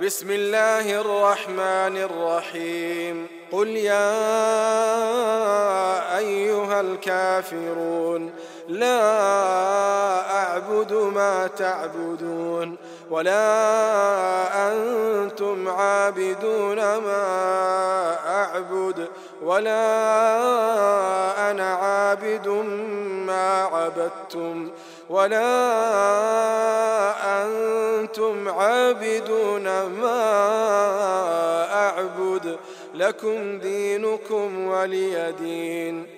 بسم الله الرحمن الرحيم قل يا أيها الكافرون لا أعبد ما تعبدون ولا أنتم عابدون ما أعبد ولا أنا عابد ما عبدتم ولا أنتم عابدون ما أعبد لكم دينكم ولي دين.